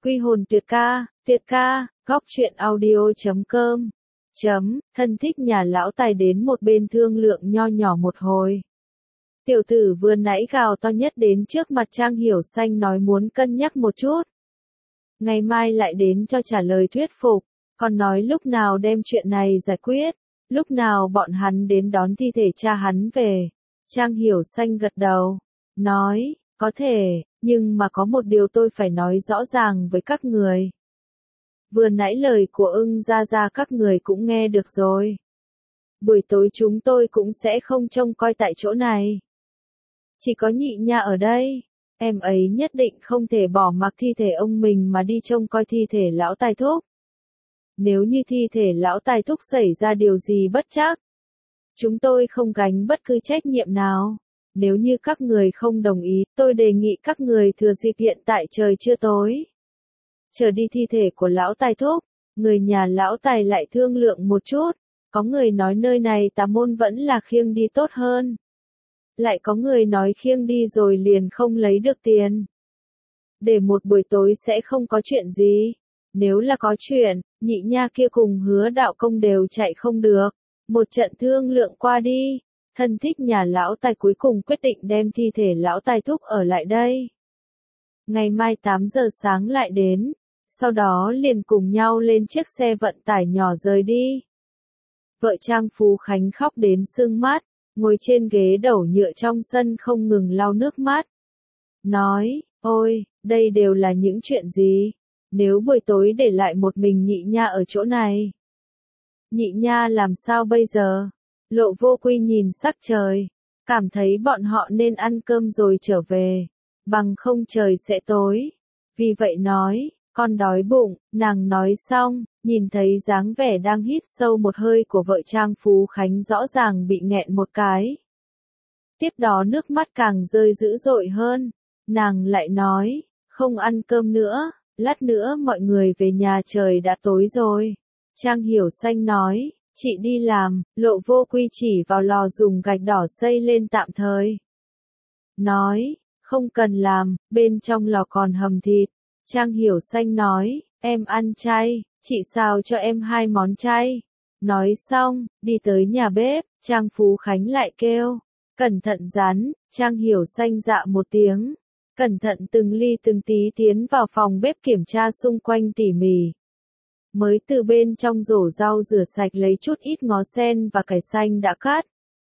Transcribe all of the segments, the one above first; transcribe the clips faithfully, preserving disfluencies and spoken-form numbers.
Quy hồn tuyệt ca, tuyệt ca, góc truyện audio.com. Chấm, thân thích nhà lão tài đến một bên thương lượng nho nhỏ một hồi. Tiểu tử vừa nãy gào to nhất đến trước mặt Trang Hiểu Xanh nói muốn cân nhắc một chút. Ngày mai lại đến cho trả lời thuyết phục, còn nói lúc nào đem chuyện này giải quyết, lúc nào bọn hắn đến đón thi thể cha hắn về. Trang Hiểu Xanh gật đầu, nói, có thể, nhưng mà có một điều tôi phải nói rõ ràng với các người. Vừa nãy lời của ưng ra ra các người cũng nghe được rồi. Buổi tối chúng tôi cũng sẽ không trông coi tại chỗ này. Chỉ có nhị nha ở đây, em ấy nhất định không thể bỏ mặc thi thể ông mình mà đi trông coi thi thể lão tài thúc. Nếu như thi thể lão tài thúc xảy ra điều gì bất trắc, chúng tôi không gánh bất cứ trách nhiệm nào. Nếu như các người không đồng ý, tôi đề nghị các người thừa dịp hiện tại trời chưa tối, chờ đi thi thể của lão tài thúc, người nhà lão tài lại thương lượng một chút. Có người nói nơi này tà môn vẫn là khiêng đi tốt hơn. Lại có người nói khiêng đi rồi liền không lấy được tiền. Để một buổi tối sẽ không có chuyện gì. Nếu là có chuyện, nhị nha kia cùng Hứa Đạo Công đều chạy không được. Một trận thương lượng qua đi, thân thích nhà lão tài cuối cùng quyết định đem thi thể lão tài thúc ở lại đây. Ngày mai tám giờ sáng lại đến, sau đó liền cùng nhau lên chiếc xe vận tải nhỏ rời đi. Vợ Trang Phú Khánh khóc đến sưng mắt, ngồi trên ghế đẩu nhựa trong sân không ngừng lau nước mắt. Nói, ôi, đây đều là những chuyện gì? Nếu buổi tối để lại một mình nhị nha ở chỗ này, nhị nha làm sao bây giờ? Lộ Vô Quy nhìn sắc trời, cảm thấy bọn họ nên ăn cơm rồi trở về, bằng không trời sẽ tối. Vì vậy nói, con đói bụng. Nàng nói xong, nhìn thấy dáng vẻ đang hít sâu một hơi của vợ Trang Phú Khánh rõ ràng bị nghẹn một cái. Tiếp đó nước mắt càng rơi dữ dội hơn. Nàng lại nói, không ăn cơm nữa, lát nữa mọi người về nhà trời đã tối rồi. Trang Hiểu Xanh nói, chị đi làm. Lộ Vô Quy chỉ vào lò dùng gạch đỏ xây lên tạm thời. Nói, không cần làm, bên trong lò còn hầm thịt. Trang Hiểu Xanh nói, em ăn chay, chị xào cho em hai món chay. Nói xong, đi tới nhà bếp, Trang Phú Khánh lại kêu, cẩn thận rắn. Trang Hiểu Xanh dạ một tiếng, cẩn thận từng ly từng tí tiến vào phòng bếp kiểm tra xung quanh tỉ mỉ. Mới từ bên trong rổ rau rửa sạch lấy chút ít ngó sen và cải xanh đã cắt.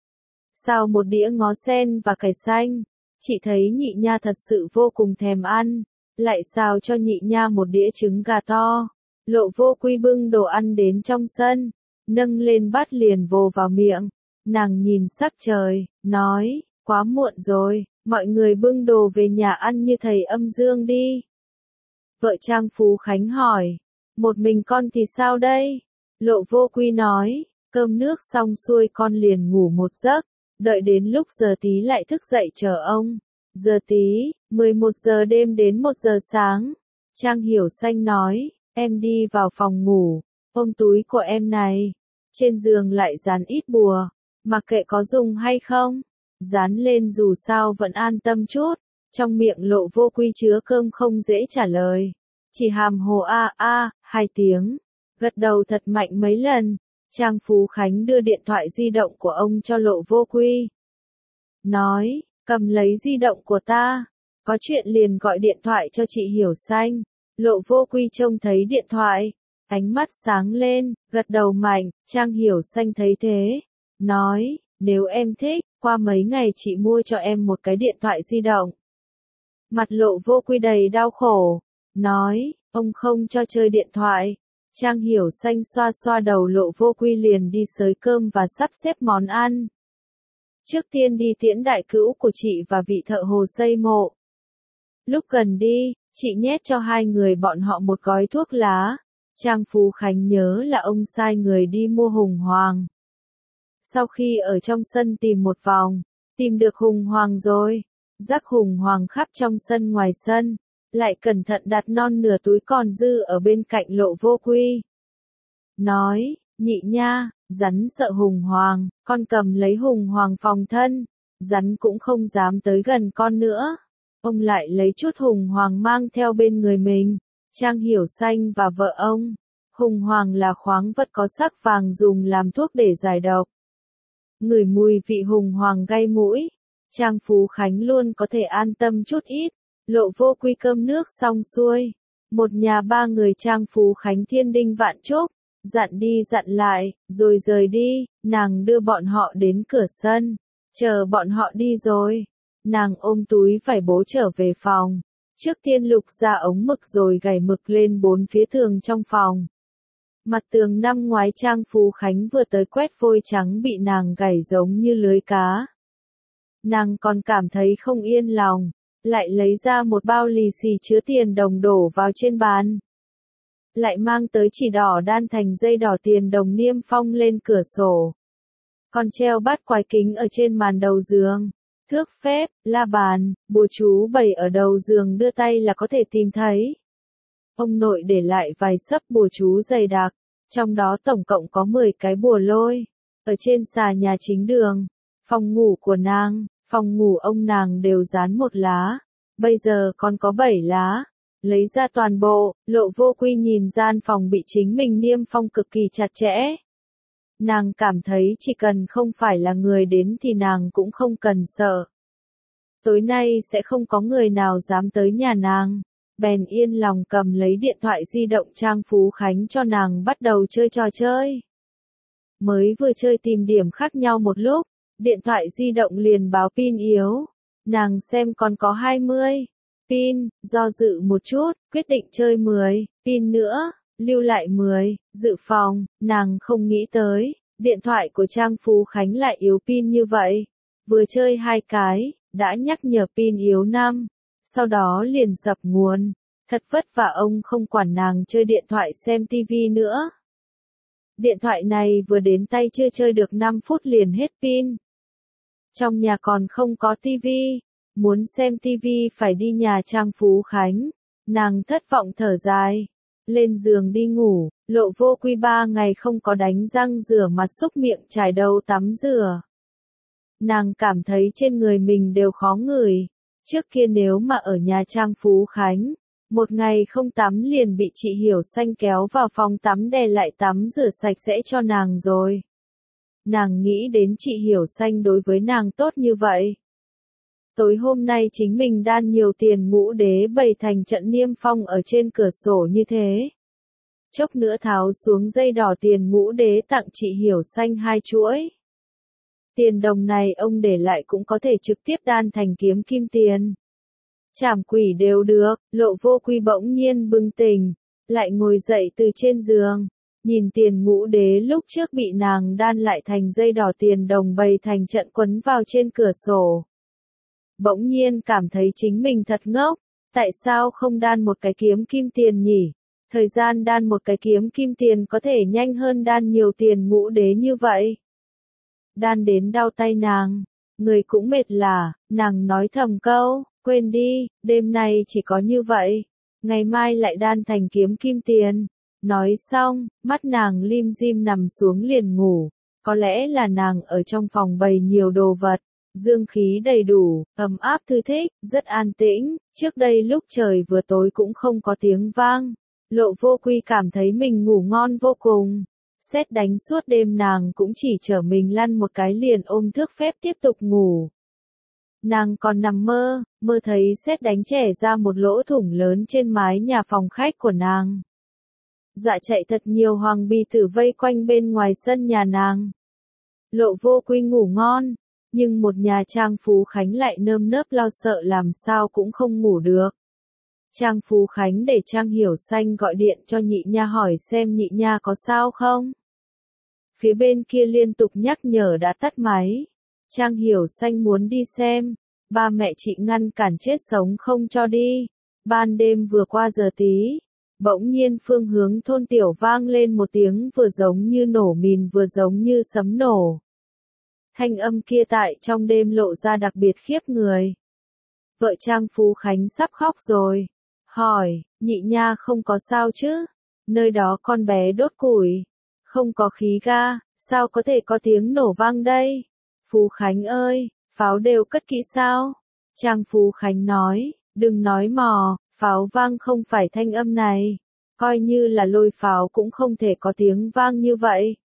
Xào một đĩa ngó sen và cải xanh, chị thấy nhị nha thật sự vô cùng thèm ăn. Lại xào cho nhị nha một đĩa trứng gà to. Lộ Vô Quy bưng đồ ăn đến trong sân, nâng lên bát liền vồ vào miệng. Nàng nhìn sắc trời, nói, quá muộn rồi, mọi người bưng đồ về nhà ăn như thầy âm dương đi. Vợ Trang Phú Khánh hỏi, một mình con thì sao đây? Lộ Vô Quy nói, cơm nước xong xuôi con liền ngủ một giấc, đợi đến lúc giờ tí lại thức dậy chờ ông. Giờ tí, mười một giờ đêm đến một giờ sáng. Trang Hiểu Xanh nói, em đi vào phòng ngủ, ôm túi của em này. Trên giường lại dán ít bùa, mặc kệ có dùng hay không, dán lên dù sao vẫn an tâm chút. Trong miệng Lộ Vô Quy chứa cơm không dễ trả lời, chỉ hàm hồ a a, hai tiếng, gật đầu thật mạnh mấy lần. Trang Phú Khánh đưa điện thoại di động của ông cho Lộ Vô Quy. Nói, cầm lấy di động của ta, có chuyện liền gọi điện thoại cho chị Hiểu Xanh. Lộ Vô Quy trông thấy điện thoại, ánh mắt sáng lên, gật đầu mạnh. Trang Hiểu Xanh thấy thế, nói, nếu em thích, qua mấy ngày chị mua cho em một cái điện thoại di động. Mặt Lộ Vô Quy đầy đau khổ, nói, ông không cho chơi điện thoại. Trang Hiểu Xanh xoa xoa đầu Lộ Vô Quy liền đi xới cơm và sắp xếp món ăn. Trước tiên đi tiễn đại cữu của chị và vị thợ hồ xây mộ. Lúc gần đi, chị nhét cho hai người bọn họ một gói thuốc lá. Trang Phú Khánh nhớ là ông sai người đi mua hùng hoàng. Sau khi ở trong sân tìm một vòng, tìm được hùng hoàng rồi, rắc hùng hoàng khắp trong sân ngoài sân, lại cẩn thận đặt non nửa túi còn dư ở bên cạnh Lộ Vô Quy. Nói, nhị nha, rắn sợ hùng hoàng, con cầm lấy hùng hoàng phòng thân, rắn cũng không dám tới gần con nữa. Ông lại lấy chút hùng hoàng mang theo bên người mình. Trang Hiểu Xanh và vợ ông. Hùng hoàng là khoáng vật có sắc vàng dùng làm thuốc để giải độc. Ngửi mùi vị hùng hoàng gây mũi. Trang Phú Khánh luôn có thể an tâm chút ít. Lộ Vô Quy cơm nước xong xuôi. Một nhà ba người Trang Phú Khánh thiên đinh vạn chúc. Dặn đi dặn lại, rồi rời đi. Nàng đưa bọn họ đến cửa sân. Chờ bọn họ đi rồi. Nàng ôm túi vải bố trở về phòng. Trước tiên lục ra ống mực rồi gảy mực lên bốn phía tường trong phòng. Mặt tường năm ngoái Trang Phú Khánh vừa tới quét vôi trắng bị nàng gảy giống như lưới cá. Nàng còn cảm thấy không yên lòng, lại lấy ra một bao lì xì chứa tiền đồng đổ vào trên bàn. Lại mang tới chỉ đỏ đan thành dây đỏ tiền đồng niêm phong lên cửa sổ. Còn treo bát quái kính ở trên màn đầu giường. Thước phép, la bàn, bùa chú bày ở đầu giường đưa tay là có thể tìm thấy. Ông nội để lại vài sấp bùa chú dày đặc, trong đó tổng cộng có mười cái bùa lôi. Ở trên xà nhà chính đường, phòng ngủ của nàng, phòng ngủ ông nàng đều dán một lá. Bây giờ còn có bảy lá. Lấy ra toàn bộ, Lộ Vô Quy nhìn gian phòng bị chính mình niêm phong cực kỳ chặt chẽ. Nàng cảm thấy chỉ cần không phải là người đến thì nàng cũng không cần sợ. Tối nay sẽ không có người nào dám tới nhà nàng. Bèn yên lòng cầm lấy điện thoại di động Trang Phú Khánh cho nàng bắt đầu chơi trò chơi. Mới vừa chơi tìm điểm khác nhau một lúc, điện thoại di động liền báo pin yếu. Nàng xem còn có hai mươi pin, do dự một chút, quyết định chơi mười pin nữa, lưu lại mười, dự phòng. Nàng không nghĩ tới, điện thoại của Trang Phú Khánh lại yếu pin như vậy. Vừa chơi hai cái, đã nhắc nhở pin yếu năm. Sau đó liền dập nguồn. Thật vất vả ông không quản nàng chơi điện thoại xem tivi nữa. Điện thoại này vừa đến tay chưa chơi được năm phút liền hết pin. Trong nhà còn không có tivi. Muốn xem tivi phải đi nhà Trang Phú Khánh. Nàng thất vọng thở dài. Lên giường đi ngủ. Lộ Vô Quy ba ngày không có đánh răng rửa mặt xúc miệng chải đầu tắm rửa. Nàng cảm thấy trên người mình đều khó ngửi. Trước kia nếu mà ở nhà Trang Phú Khánh, một ngày không tắm liền bị chị Hiểu Xanh kéo vào phòng tắm đè lại tắm rửa sạch sẽ cho nàng rồi. Nàng nghĩ đến chị Hiểu Xanh đối với nàng tốt như vậy. Tối hôm nay chính mình đan nhiều tiền ngũ đế bày thành trận niêm phong ở trên cửa sổ như thế. Chốc nữa tháo xuống dây đỏ tiền ngũ đế tặng chị Hiểu Xanh hai chuỗi. Tiền đồng này ông để lại cũng có thể trực tiếp đan thành kiếm kim tiền. Trảm quỷ đều được. Lộ Vô Quy bỗng nhiên bừng tỉnh, lại ngồi dậy từ trên giường, nhìn tiền ngũ đế lúc trước bị nàng đan lại thành dây đỏ tiền đồng bày thành trận quấn vào trên cửa sổ. Bỗng nhiên cảm thấy chính mình thật ngốc, tại sao không đan một cái kiếm kim tiền nhỉ? Thời gian đan một cái kiếm kim tiền có thể nhanh hơn đan nhiều tiền ngũ đế như vậy. Đan đến đau tay nàng, người cũng mệt lả, nàng nói thầm câu, quên đi, đêm nay chỉ có như vậy, ngày mai lại đan thành kiếm kim tiền. Nói xong, mắt nàng lim dim nằm xuống liền ngủ, có lẽ là nàng ở trong phòng bày nhiều đồ vật, dương khí đầy đủ, ấm áp thư thích, rất an tĩnh, trước đây lúc trời vừa tối cũng không có tiếng vang. Lộ Vô Quy cảm thấy mình ngủ ngon vô cùng. Sét đánh suốt đêm nàng cũng chỉ chở mình lăn một cái liền ôm thước phép tiếp tục ngủ. Nàng còn nằm mơ, mơ thấy sét đánh chẻ ra một lỗ thủng lớn trên mái nhà phòng khách của nàng. Dọa chạy thật nhiều hoàng bì tử vây quanh bên ngoài sân nhà nàng. Lộ Vô Quy ngủ ngon, nhưng một nhà Trang Phú Khánh lại nơm nớp lo sợ làm sao cũng không ngủ được. Trang Phú Khánh để Trang Hiểu Xanh gọi điện cho nhị nha hỏi xem nhị nha có sao không. Phía bên kia liên tục nhắc nhở đã tắt máy. Trang Hiểu Xanh muốn đi xem, ba mẹ chị ngăn cản chết sống không cho đi. Ban đêm vừa qua giờ tí, bỗng nhiên phương hướng thôn tiểu vang lên một tiếng vừa giống như nổ mìn vừa giống như sấm nổ. Thanh âm kia tại trong đêm lộ ra đặc biệt khiếp người. Vợ Trang Phú Khánh sắp khóc rồi. Hỏi, nhị nha không có sao chứ? Nơi đó con bé đốt củi. Không có khí ga, sao có thể có tiếng nổ vang đây? Phú Khánh ơi, pháo đều cất kỹ sao? Trang Phú Khánh nói, đừng nói mò, Pháo vang không phải thanh âm này. Coi như là lôi pháo cũng không thể có tiếng vang như vậy.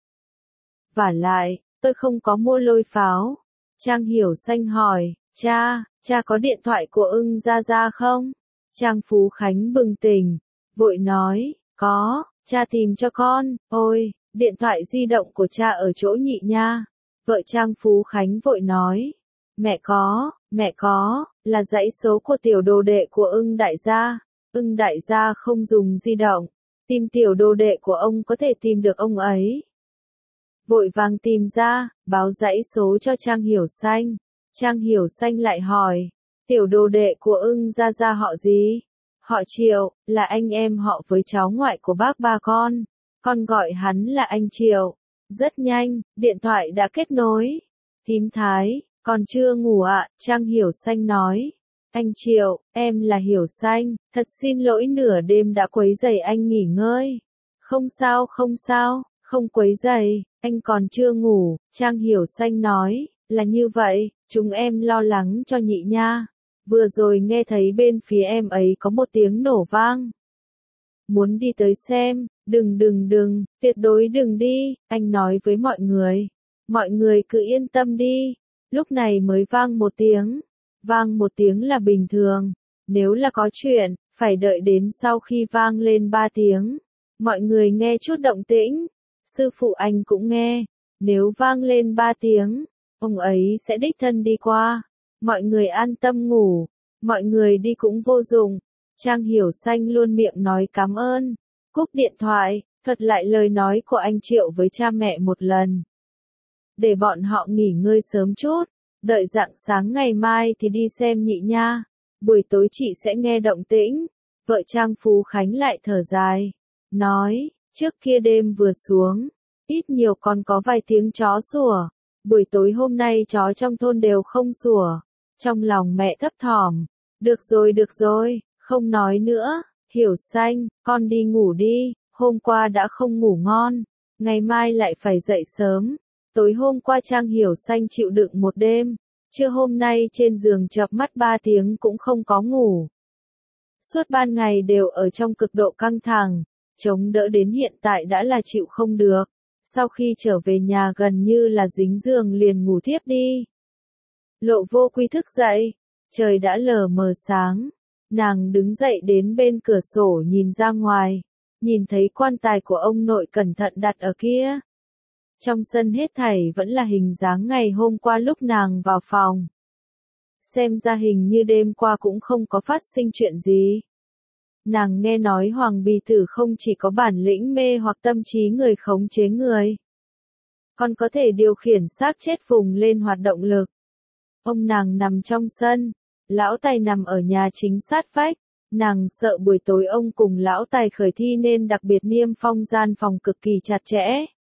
Vả lại, tôi không có mua lôi pháo. Trang Hiểu Xanh hỏi, cha, cha có điện thoại của ưng gia gia không? Trang Phú Khánh bừng tỉnh, vội nói, có, cha tìm cho con. Ôi, điện thoại di động của cha ở chỗ Nhị Nha. Vợ Trang Phú Khánh vội nói, mẹ có, mẹ có, là dãy số của tiểu đồ đệ của ưng đại gia. Ưng đại gia không dùng di động, tìm tiểu đồ đệ của ông có thể tìm được ông ấy. Vội vàng tìm ra, báo dãy số cho Trang Hiểu Xanh. Trang Hiểu Xanh lại hỏi, tiểu đồ đệ của ưng gia gia họ gì? Họ Triệu, là anh em họ với cháu ngoại của bác ba con. Con gọi hắn là anh Triệu. Rất nhanh, điện thoại đã kết nối. Thím Thái, còn chưa ngủ ạ, à? Trang Hiểu Xanh nói. Anh Triệu, em là Hiểu Xanh, thật xin lỗi nửa đêm đã quấy rầy anh nghỉ ngơi. Không sao không sao, không quấy rầy, anh còn chưa ngủ, Trang Hiểu Xanh nói, là như vậy, chúng em lo lắng cho Nhị Nha. Vừa rồi nghe thấy bên phía em ấy có một tiếng nổ vang. Muốn đi tới xem, đừng đừng đừng, tuyệt đối đừng đi, anh nói với mọi người. Mọi người cứ yên tâm đi, lúc này mới vang một tiếng. Vang một tiếng là bình thường, nếu là có chuyện, phải đợi đến sau khi vang lên ba tiếng. Mọi người nghe chút động tĩnh, sư phụ anh cũng nghe, nếu vang lên ba tiếng, ông ấy sẽ đích thân đi qua. Mọi người an tâm ngủ, mọi người đi cũng vô dụng. Trang Hiểu Xanh luôn miệng nói cảm ơn, cúp điện thoại, thuật lại lời nói của anh Triệu với cha mẹ một lần. Để bọn họ nghỉ ngơi sớm chút. Đợi rạng sáng ngày mai thì đi xem Nhị Nha. Buổi tối chị sẽ nghe động tĩnh. Vợ Trang Phú Khánh lại thở dài. Nói, trước kia đêm vừa xuống. Ít nhiều còn có vài tiếng chó sủa. Buổi tối hôm nay chó trong thôn đều không sủa. Trong lòng mẹ thấp thỏm. Được rồi được rồi, không nói nữa. Hiểu Xanh, con đi ngủ đi. Hôm qua đã không ngủ ngon. Ngày mai lại phải dậy sớm. Tối hôm qua Trang Hiểu Xanh chịu đựng một đêm, trưa hôm nay trên giường chợp mắt ba tiếng cũng không có ngủ. Suốt ban ngày đều ở trong cực độ căng thẳng, chống đỡ đến hiện tại đã là chịu không được. Sau khi trở về nhà gần như là dính giường liền ngủ thiếp đi. Lộ Vô Quy thức dậy, trời đã lờ mờ sáng, nàng đứng dậy đến bên cửa sổ nhìn ra ngoài, nhìn thấy quan tài của ông nội cẩn thận đặt ở kia. Trong sân hết thảy vẫn là hình dáng ngày hôm qua lúc nàng vào phòng. Xem ra hình như đêm qua cũng không có phát sinh chuyện gì. Nàng nghe nói Hoàng Bì Tử không chỉ có bản lĩnh mê hoặc tâm trí người khống chế người, còn có thể điều khiển xác chết vùng lên hoạt động lực. Ông nàng nằm trong sân, lão Tài nằm ở nhà chính sát vách. Nàng sợ buổi tối ông cùng lão Tài khởi thi nên đặc biệt niêm phong gian phòng cực kỳ chặt chẽ.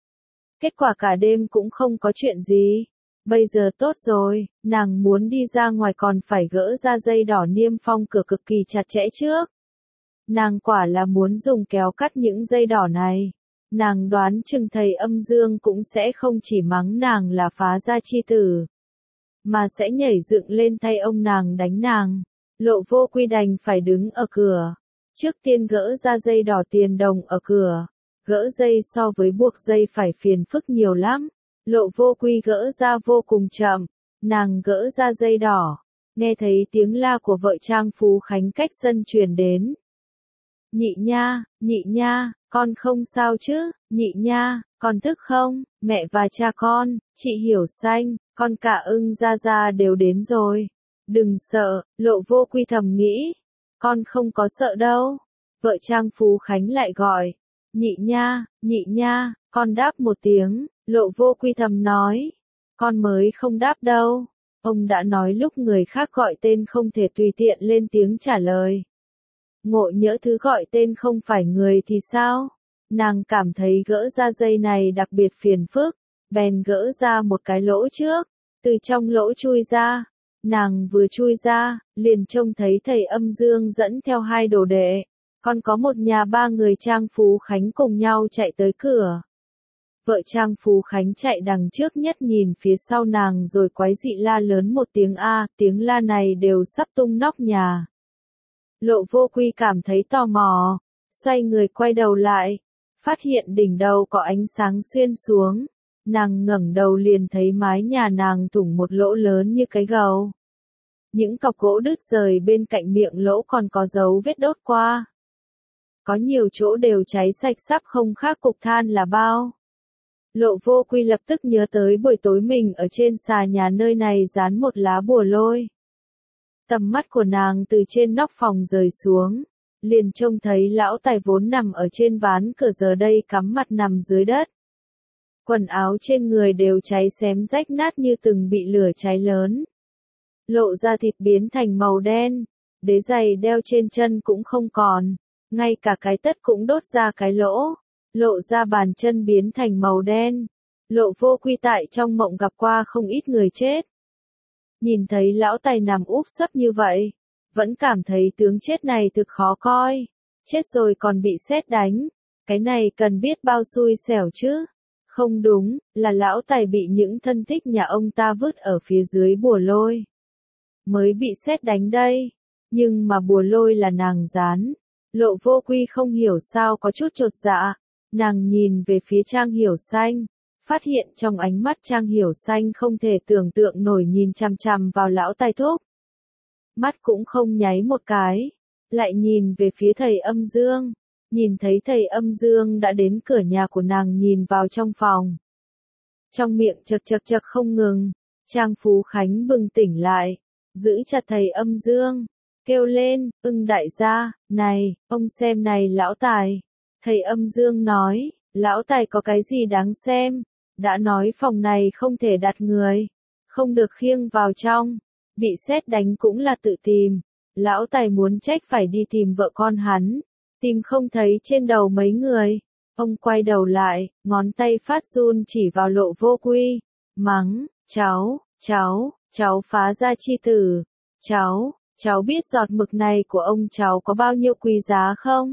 Kết quả cả đêm cũng không có chuyện gì. Bây giờ tốt rồi, nàng muốn đi ra ngoài còn phải gỡ ra dây đỏ niêm phong cửa cực kỳ chặt chẽ trước. Nàng quả là muốn dùng kéo cắt những dây đỏ này. Nàng đoán chừng thầy âm dương cũng sẽ không chỉ mắng nàng là phá gia chi tử, mà sẽ nhảy dựng lên thay ông nàng đánh nàng. Lộ Vô Quy đành phải đứng ở cửa. Trước tiên gỡ ra dây đỏ tiền đồng ở cửa. Gỡ dây so với buộc dây phải phiền phức nhiều lắm. Lộ Vô Quy gỡ ra vô cùng chậm. Nàng gỡ ra dây đỏ. Nghe thấy tiếng la của vợ Trang Phú Khánh cách sân truyền đến. Nhị Nha, Nhị Nha, con không sao chứ? Nhị Nha, con thức không? Mẹ và cha con, chị Hiểu Xanh, con cả ưng gia gia đều đến rồi. Đừng sợ, Lộ Vô Quy thầm nghĩ. Con không có sợ đâu. Vợ Trang Phú Khánh lại gọi. Nhị Nha, Nhị Nha, con đáp một tiếng. Lộ Vô Quy thầm nói. Con mới không đáp đâu. Ông đã nói lúc người khác gọi tên không thể tùy tiện lên tiếng trả lời. Ngộ nhỡ thứ gọi tên không phải người thì sao? Nàng cảm thấy gỡ ra dây này đặc biệt phiền phức. Bèn gỡ ra một cái lỗ trước. Từ trong lỗ chui ra. Nàng vừa chui ra, liền trông thấy thầy âm dương dẫn theo hai đồ đệ. Còn có một nhà ba người Trang Phú Khánh cùng nhau chạy tới cửa. Vợ Trang Phú Khánh chạy đằng trước nhất nhìn phía sau nàng rồi quái dị la lớn một tiếng A, tiếng la này đều sắp tung nóc nhà. Lộ Vô Quy cảm thấy tò mò, xoay người quay đầu lại, phát hiện đỉnh đầu có ánh sáng xuyên xuống, nàng ngẩng đầu liền thấy mái nhà nàng thủng một lỗ lớn như cái gầu. Những cọc gỗ đứt rời bên cạnh miệng lỗ còn có dấu vết đốt qua. Có nhiều chỗ đều cháy sạch sắp không khác cục than là bao. Lộ Vô Quy lập tức nhớ tới buổi tối mình ở trên xà nhà nơi này dán một lá bùa lôi. Tầm mắt của nàng từ trên nóc phòng rời xuống, liền trông thấy lão tài vốn nằm ở trên ván cửa giờ đây cắm mặt nằm dưới đất. Quần áo trên người đều cháy xém rách nát như từng bị lửa cháy lớn. Lộ ra thịt biến thành màu đen, đế giày đeo trên chân cũng không còn, ngay cả cái tất cũng đốt ra cái lỗ, lộ ra bàn chân biến thành màu đen. Lộ Vô Quy tại trong mộng gặp qua không ít người chết. Nhìn thấy lão tài nằm úp sấp như vậy, vẫn cảm thấy tướng chết này thực khó coi, chết rồi còn bị sét đánh, cái này cần biết bao xui xẻo chứ. Không đúng, là lão tài bị những thân thích nhà ông ta vứt ở phía dưới bùa lôi. Mới bị sét đánh đây, nhưng mà bùa lôi là nàng dán. Lộ Vô Quy không hiểu sao có chút chột dạ, nàng nhìn về phía Trang Hiểu Xanh, phát hiện trong ánh mắt Trang Hiểu Xanh không thể tưởng tượng nổi nhìn chằm chằm vào lão tài thúc. Mắt cũng không nháy một cái, lại nhìn về phía thầy Âm Dương, nhìn thấy thầy Âm Dương đã đến cửa nhà của nàng nhìn vào trong phòng. Trong miệng chật chật chật không ngừng, Trang Phú Khánh bừng tỉnh lại, giữ chặt thầy Âm Dương, kêu lên, ưng đại gia, này, ông xem này lão tài. Thầy Âm Dương nói, lão tài có cái gì đáng xem, đã nói phòng này không thể đặt người, không được khiêng vào trong, bị sét đánh cũng là tự tìm, lão tài muốn trách phải đi tìm vợ con hắn, tìm không thấy trên đầu mấy người. Ông quay đầu lại, ngón tay phát run chỉ vào Lộ Vô Quy, mắng, cháu, cháu, cháu phá gia chi tử, cháu, cháu biết giọt mực này của ông cháu có bao nhiêu quý giá không?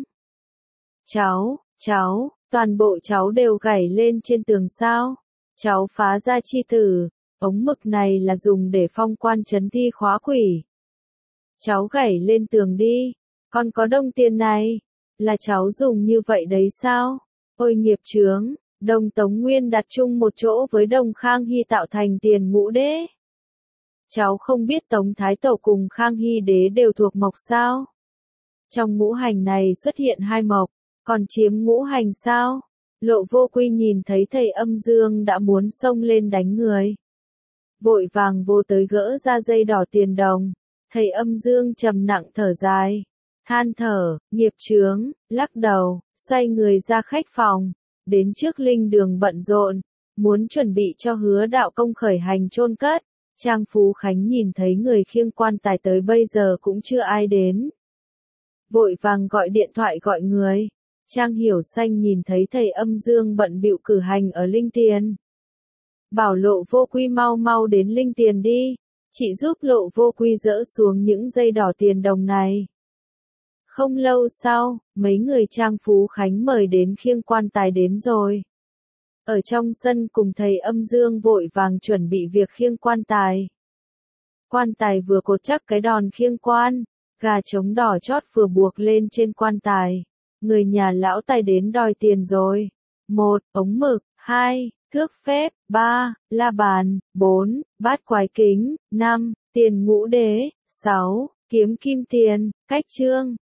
Cháu, cháu, toàn bộ cháu đều gảy lên trên tường sao? Cháu phá gia chi tử, ống mực này là dùng để phong quan trấn thi khóa quỷ. Cháu gảy lên tường đi, con có đồng tiền này, là cháu dùng như vậy đấy sao? Ôi nghiệp chướng, Đông Tống Nguyên đặt chung một chỗ với Đông Khang Hy tạo thành tiền ngũ đế. Cháu không biết Tống Thái Tổ cùng Khang Hy đế đều thuộc mộc sao? Trong ngũ hành này xuất hiện hai mộc, còn chiếm ngũ hành sao? Lộ Vô Quy nhìn thấy thầy Âm Dương đã muốn xông lên đánh người. Vội vàng vô tới gỡ ra dây đỏ tiền đồng, thầy Âm Dương trầm nặng thở dài, than thở, nghiệp chướng, lắc đầu, xoay người ra khách phòng, đến trước linh đường bận rộn, muốn chuẩn bị cho Hứa Đạo Công khởi hành chôn cất. Trang Phú Khánh nhìn thấy người khiêng quan tài tới bây giờ cũng chưa ai đến. Vội vàng gọi điện thoại gọi người. Trang Hiểu Xanh nhìn thấy thầy Âm Dương bận bịu cử hành ở Linh Tiền. Bảo Lộ Vô Quy mau mau đến Linh Tiền đi, chị giúp Lộ Vô Quy dỡ xuống những dây đỏ tiền đồng này. Không lâu sau, mấy người Trang Phú Khánh mời đến khiêng quan tài đến rồi. Ở trong sân cùng thầy Âm Dương vội vàng chuẩn bị việc khiêng quan tài. Quan tài vừa cột chắc cái đòn khiêng quan, gà trống đỏ chót vừa buộc lên trên quan tài. Người nhà lão tài đến đòi tiền rồi. Một, ống mực, hai, thước phép, ba, la bàn, bốn, bát quái kính, năm, tiền ngũ đế, sáu, kiếm kim tiền, cách trương.